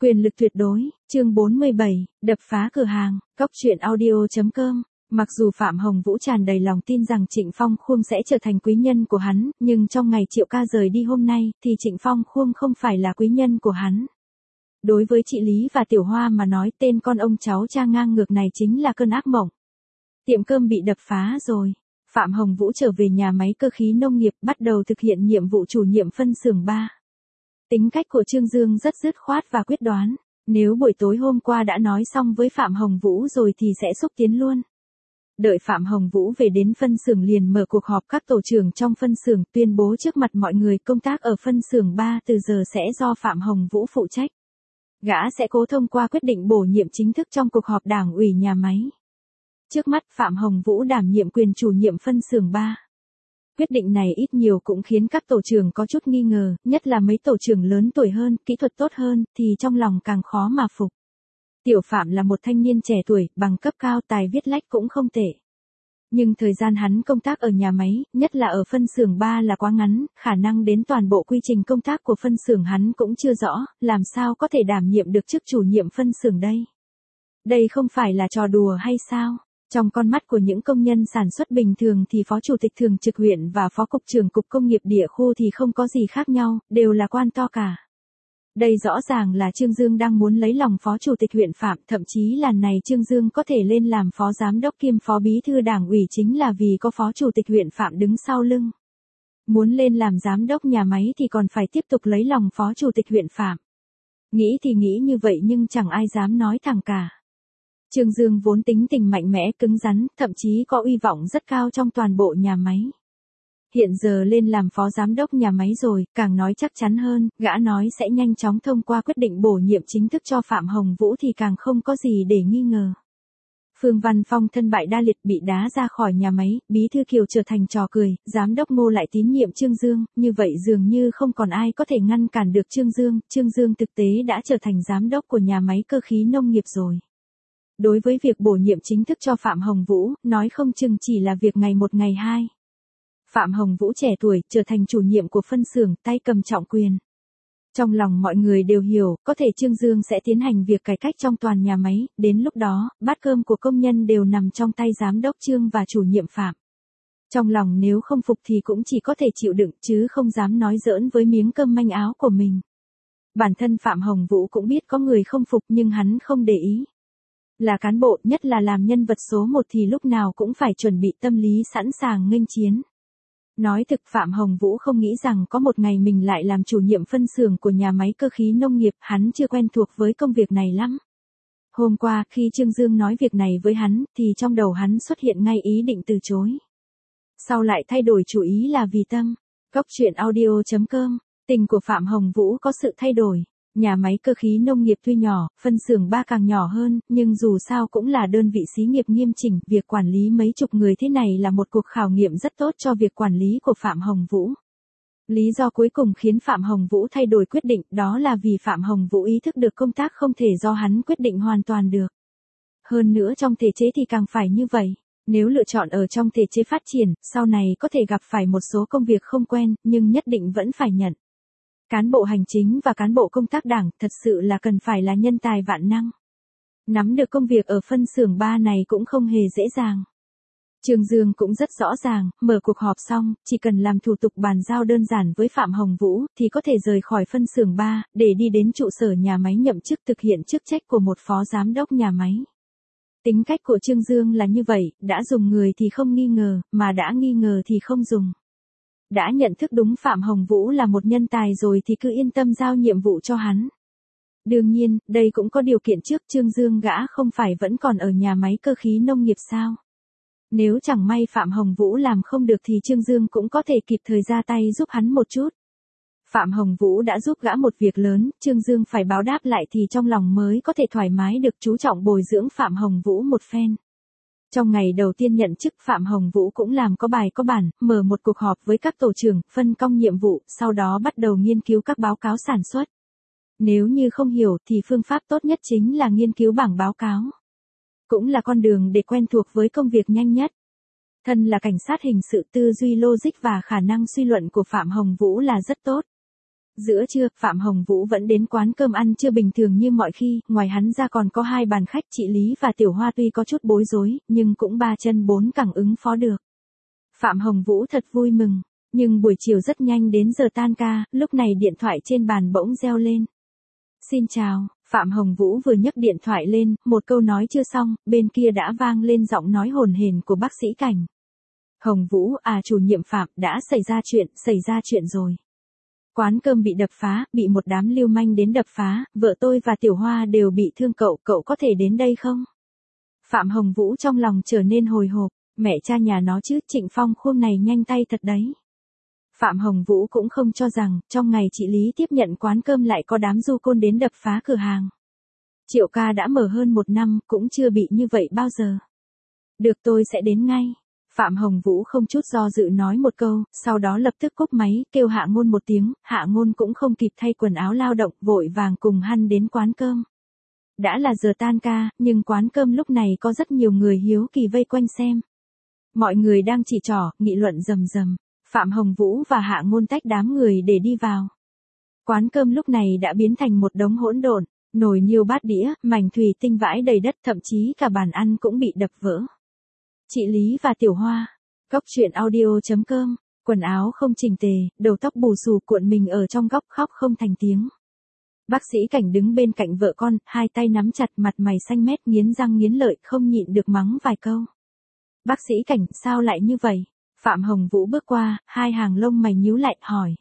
Quyền lực tuyệt đối, chương 47, đập phá cửa hàng, cóc truyện audio.com. Mặc dù Phạm Hồng Vũ tràn đầy lòng tin rằng Trịnh Phong Khuông sẽ trở thành quý nhân của hắn, nhưng trong ngày Triệu Ca rời đi hôm nay, thì Trịnh Phong Khuông không phải là quý nhân của hắn. Đối với chị Lý và Tiểu Hoa mà nói, tên con ông cháu cha ngang ngược này chính là cơn ác mộng. Tiệm cơm bị đập phá rồi. Phạm Hồng Vũ trở về nhà máy cơ khí nông nghiệp, bắt đầu thực hiện nhiệm vụ chủ nhiệm phân xưởng 3. Tính cách của Trương Dương rất dứt khoát và quyết đoán. Nếu buổi tối hôm qua đã nói xong với Phạm Hồng Vũ rồi thì sẽ xúc tiến luôn. Đợi Phạm Hồng Vũ về đến phân xưởng liền mở cuộc họp các tổ trưởng trong phân xưởng, tuyên bố trước mặt mọi người công tác ở phân xưởng 3 từ giờ sẽ do Phạm Hồng Vũ phụ trách. Gã sẽ cố thông qua quyết định bổ nhiệm chính thức trong cuộc họp đảng ủy nhà máy. Trước mắt Phạm Hồng Vũ đảm nhiệm quyền chủ nhiệm phân xưởng 3. Quyết định này ít nhiều cũng khiến các tổ trưởng có chút nghi ngờ, nhất là mấy tổ trưởng lớn tuổi hơn, kỹ thuật tốt hơn, thì trong lòng càng khó mà phục. Tiểu Phạm là một thanh niên trẻ tuổi, bằng cấp cao, tài viết lách cũng không tệ. Nhưng thời gian hắn công tác ở nhà máy, nhất là ở phân xưởng 3 là quá ngắn, khả năng đến toàn bộ quy trình công tác của phân xưởng hắn cũng chưa rõ, làm sao có thể đảm nhiệm được chức chủ nhiệm phân xưởng đây. Đây không phải là trò đùa hay sao? Trong con mắt của những công nhân sản xuất bình thường thì phó chủ tịch thường trực huyện và phó cục trưởng cục công nghiệp địa khu thì không có gì khác nhau, đều là quan to cả. Đây rõ ràng là Trương Dương đang muốn lấy lòng phó chủ tịch huyện Phạm, thậm chí lần này Trương Dương có thể lên làm phó giám đốc kiêm phó bí thư đảng ủy chính là vì có phó chủ tịch huyện Phạm đứng sau lưng. Muốn lên làm giám đốc nhà máy thì còn phải tiếp tục lấy lòng phó chủ tịch huyện Phạm. Nghĩ thì nghĩ như vậy nhưng chẳng ai dám nói thẳng cả. Trương Dương vốn tính tình mạnh mẽ cứng rắn, thậm chí có uy vọng rất cao trong toàn bộ nhà máy. Hiện giờ lên làm phó giám đốc nhà máy rồi, càng nói chắc chắn hơn, gã nói sẽ nhanh chóng thông qua quyết định bổ nhiệm chính thức cho Phạm Hồng Vũ thì càng không có gì để nghi ngờ. Phương Văn Phong thân bại đa liệt bị đá ra khỏi nhà máy, bí thư Kiều trở thành trò cười, giám đốc Ngô lại tín nhiệm Trương Dương, như vậy dường như không còn ai có thể ngăn cản được Trương Dương thực tế đã trở thành giám đốc của nhà máy cơ khí nông nghiệp rồi. Đối với việc bổ nhiệm chính thức cho Phạm Hồng Vũ, nói không chừng chỉ là việc ngày một ngày hai. Phạm Hồng Vũ trẻ tuổi, trở thành chủ nhiệm của phân xưởng, tay cầm trọng quyền. Trong lòng mọi người đều hiểu, có thể Trương Dương sẽ tiến hành việc cải cách trong toàn nhà máy, đến lúc đó, bát cơm của công nhân đều nằm trong tay giám đốc Trương và chủ nhiệm Phạm. Trong lòng nếu không phục thì cũng chỉ có thể chịu đựng chứ không dám nói giỡn với miếng cơm manh áo của mình. Bản thân Phạm Hồng Vũ cũng biết có người không phục nhưng hắn không để ý. Là cán bộ, nhất là làm nhân vật số 1 thì lúc nào cũng phải chuẩn bị tâm lý sẵn sàng nghênh chiến. Nói thực Phạm Hồng Vũ không nghĩ rằng có một ngày mình lại làm chủ nhiệm phân xưởng của nhà máy cơ khí nông nghiệp, hắn chưa quen thuộc với công việc này lắm. Hôm qua khi Trương Dương nói việc này với hắn, thì trong đầu hắn xuất hiện ngay ý định từ chối. Sau lại thay đổi chủ ý là vì tâm. Cóc truyện audio.com, tình của Phạm Hồng Vũ có sự thay đổi. Nhà máy cơ khí nông nghiệp tuy nhỏ, phân xưởng 3 càng nhỏ hơn, nhưng dù sao cũng là đơn vị xí nghiệp nghiêm chỉnh, việc quản lý mấy chục người thế này là một cuộc khảo nghiệm rất tốt cho việc quản lý của Phạm Hồng Vũ. Lý do cuối cùng khiến Phạm Hồng Vũ thay đổi quyết định đó là vì Phạm Hồng Vũ ý thức được công tác không thể do hắn quyết định hoàn toàn được. Hơn nữa trong thể chế thì càng phải như vậy. Nếu lựa chọn ở trong thể chế phát triển, sau này có thể gặp phải một số công việc không quen, nhưng nhất định vẫn phải nhận. Cán bộ hành chính và cán bộ công tác đảng thật sự là cần phải là nhân tài vạn năng. Nắm được công việc ở phân xưởng 3 này cũng không hề dễ dàng. Trương Dương cũng rất rõ ràng, mở cuộc họp xong, chỉ cần làm thủ tục bàn giao đơn giản với Phạm Hồng Vũ thì có thể rời khỏi phân xưởng 3, để đi đến trụ sở nhà máy nhậm chức thực hiện chức trách của một phó giám đốc nhà máy. Tính cách của Trương Dương là như vậy, đã dùng người thì không nghi ngờ, mà đã nghi ngờ thì không dùng. Đã nhận thức đúng Phạm Hồng Vũ là một nhân tài rồi thì cứ yên tâm giao nhiệm vụ cho hắn. Đương nhiên, đây cũng có điều kiện trước Trương Dương gã không phải vẫn còn ở nhà máy cơ khí nông nghiệp sao. Nếu chẳng may Phạm Hồng Vũ làm không được thì Trương Dương cũng có thể kịp thời ra tay giúp hắn một chút. Phạm Hồng Vũ đã giúp gã một việc lớn, Trương Dương phải báo đáp lại thì trong lòng mới có thể thoải mái được chú trọng bồi dưỡng Phạm Hồng Vũ một phen. Trong ngày đầu tiên nhận chức Phạm Hồng Vũ cũng làm có bài có bản, mở một cuộc họp với các tổ trưởng, phân công nhiệm vụ, sau đó bắt đầu nghiên cứu các báo cáo sản xuất. Nếu như không hiểu thì phương pháp tốt nhất chính là nghiên cứu bảng báo cáo. Cũng là con đường để quen thuộc với công việc nhanh nhất. Thân là cảnh sát hình sự, tư duy logic và khả năng suy luận của Phạm Hồng Vũ là rất tốt. Giữa trưa, Phạm Hồng Vũ vẫn đến quán cơm ăn trưa bình thường như mọi khi, ngoài hắn ra còn có 2 bàn khách, chị Lý và Tiểu Hoa tuy có chút bối rối, nhưng cũng 3 chân 4 cẳng ứng phó được. Phạm Hồng Vũ thật vui mừng, nhưng buổi chiều rất nhanh đến giờ tan ca, lúc này điện thoại trên bàn bỗng reo lên. Xin chào, Phạm Hồng Vũ vừa nhấc điện thoại lên, một câu nói chưa xong, bên kia đã vang lên giọng nói hồn hển của bác sĩ Cảnh. Hồng Vũ, chủ nhiệm Phạm, đã xảy ra chuyện rồi. Quán cơm bị đập phá, bị một đám lưu manh đến đập phá, vợ tôi và Tiểu Hoa đều bị thương, cậu có thể đến đây không? Phạm Hồng Vũ trong lòng trở nên hồi hộp, mẹ cha nhà nó chứ, Trịnh Phong Khuông này nhanh tay thật đấy. Phạm Hồng Vũ cũng không cho rằng, trong ngày chị Lý tiếp nhận quán cơm lại có đám du côn đến đập phá cửa hàng. Triệu ca đã mở hơn 1 năm, cũng chưa bị như vậy bao giờ. Được, tôi sẽ đến ngay. Phạm Hồng Vũ không chút do dự nói một câu, sau đó lập tức cúp máy, kêu Hạ Ngôn một tiếng, Hạ Ngôn cũng không kịp thay quần áo lao động, vội vàng cùng hắn đến quán cơm. Đã là giờ tan ca, nhưng quán cơm lúc này có rất nhiều người hiếu kỳ vây quanh xem. Mọi người đang chỉ trỏ, nghị luận rầm rầm. Phạm Hồng Vũ và Hạ Ngôn tách đám người để đi vào. Quán cơm lúc này đã biến thành một đống hỗn độn, nồi niêu bát đĩa, mảnh thủy tinh vãi đầy đất, thậm chí cả bàn ăn cũng bị đập vỡ. Chị Lý và Tiểu Hoa. Góc truyện audio.com. Quần áo không chỉnh tề, đầu tóc bù xù, cuộn mình ở trong góc khóc không thành tiếng. Bác sĩ Cảnh đứng bên cạnh vợ con, 2 tay nắm chặt, mặt mày xanh mét, nghiến răng nghiến lợi, không nhịn được mắng vài câu. Bác sĩ Cảnh, sao lại như vậy? Phạm Hồng Vũ bước qua, 2 hàng lông mày nhíu lại, hỏi.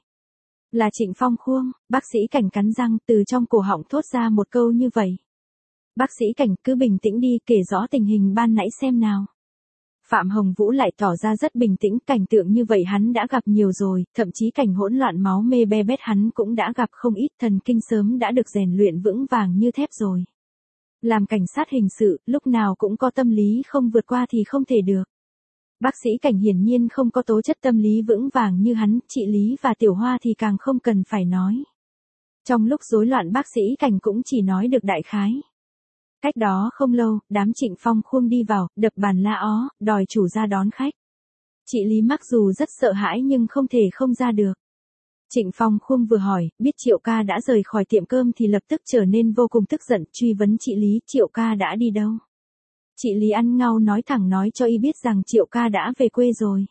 Là Trịnh Phong Khuông. Bác sĩ Cảnh cắn răng, từ trong cổ họng thốt ra một câu như vậy. Bác sĩ Cảnh, cứ bình tĩnh đi, kể rõ tình hình ban nãy xem nào. Phạm Hồng Vũ lại tỏ ra rất bình tĩnh, cảnh tượng như vậy hắn đã gặp nhiều rồi, thậm chí cảnh hỗn loạn máu me be bét hắn cũng đã gặp không ít, thần kinh sớm đã được rèn luyện vững vàng như thép rồi. Làm cảnh sát hình sự, lúc nào cũng có tâm lý không vượt qua thì không thể được. Bác sĩ Cảnh hiển nhiên không có tố chất tâm lý vững vàng như hắn, chị Lý và Tiểu Hoa thì càng không cần phải nói. Trong lúc rối loạn bác sĩ Cảnh cũng chỉ nói được đại khái. Cách đó không lâu, đám Trịnh Phong Khuông đi vào, đập bàn la ó, đòi chủ ra đón khách. Chị Lý mặc dù rất sợ hãi nhưng không thể không ra được. Trịnh Phong Khuông vừa hỏi, biết Triệu ca đã rời khỏi tiệm cơm thì lập tức trở nên vô cùng tức giận, truy vấn chị Lý, Triệu ca đã đi đâu? Chị Lý ăn ngau nói thẳng, nói cho y biết rằng Triệu ca đã về quê rồi.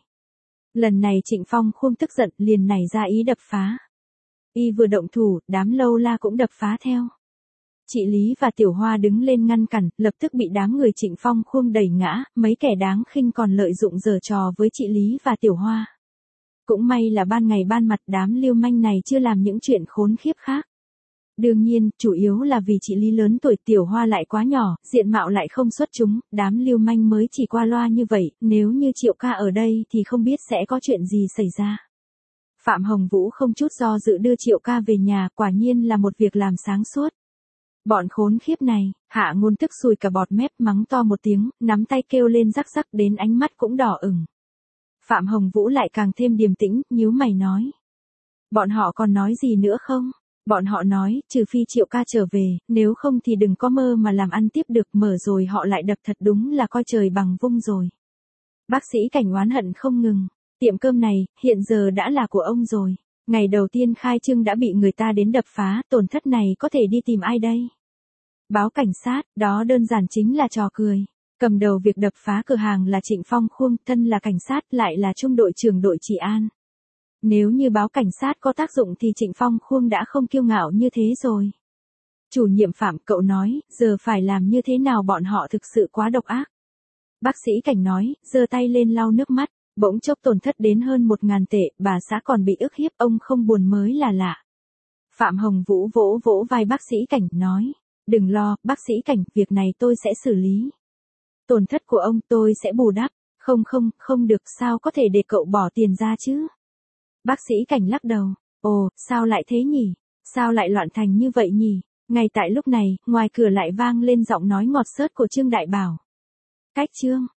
Lần này Trịnh Phong Khuông tức giận, liền nảy ra ý đập phá. Y vừa động thủ, đám lâu la cũng đập phá theo. Chị Lý và Tiểu Hoa đứng lên ngăn cản, lập tức bị đám người Trịnh Phong Khuông đẩy ngã, mấy kẻ đáng khinh còn lợi dụng giở trò với chị Lý và Tiểu Hoa. Cũng may là ban ngày ban mặt, đám lưu manh này chưa làm những chuyện khốn khiếp khác. Đương nhiên, chủ yếu là vì chị Lý lớn tuổi, Tiểu Hoa lại quá nhỏ, diện mạo lại không xuất chúng, đám lưu manh mới chỉ qua loa như vậy, nếu như Triệu ca ở đây thì không biết sẽ có chuyện gì xảy ra. Phạm Hồng Vũ không chút do dự đưa Triệu ca về nhà, quả nhiên là một việc làm sáng suốt. Bọn khốn khiếp này, Hạ Ngôn tức sùi cả bọt mép, mắng to một tiếng, nắm tay kêu lên rắc rắc, đến ánh mắt cũng đỏ ửng. Phạm Hồng Vũ lại càng thêm điềm tĩnh, nhíu mày nói. Bọn họ còn nói gì nữa không? Bọn họ nói, trừ phi Triệu ca trở về, nếu không thì đừng có mơ mà làm ăn tiếp được, mở rồi họ lại đập, thật đúng là coi trời bằng vung rồi. Bác sĩ Cảnh oán hận không ngừng, tiệm cơm này, hiện giờ đã là của ông rồi. Ngày đầu tiên khai trương đã bị người ta đến đập phá, tổn thất này có thể đi tìm ai đây? Báo cảnh sát, đó đơn giản chính là trò cười. Cầm đầu việc đập phá cửa hàng là Trịnh Phong Khuông, thân là cảnh sát, lại là trung đội trưởng đội trị an. Nếu như báo cảnh sát có tác dụng thì Trịnh Phong Khuông đã không kiêu ngạo như thế rồi. Chủ nhiệm Phạm, cậu nói, giờ phải làm như thế nào, bọn họ thực sự quá độc ác. Bác sĩ Cảnh nói, giơ tay lên lau nước mắt. Bỗng chốc tổn thất đến hơn 1.000 tệ, bà xã còn bị ức hiếp, ông không buồn mới là lạ. Phạm Hồng Vũ vỗ vỗ vai bác sĩ Cảnh, nói, đừng lo, bác sĩ Cảnh, việc này tôi sẽ xử lý. Tổn thất của ông tôi sẽ bù đắp. Không được, sao có thể để cậu bỏ tiền ra chứ? Bác sĩ Cảnh lắc đầu, ồ, sao lại thế nhỉ? Sao lại loạn thành như vậy nhỉ? Ngay tại lúc này, ngoài cửa lại vang lên giọng nói ngọt xớt của Trương Đại Bảo. Cách Trương.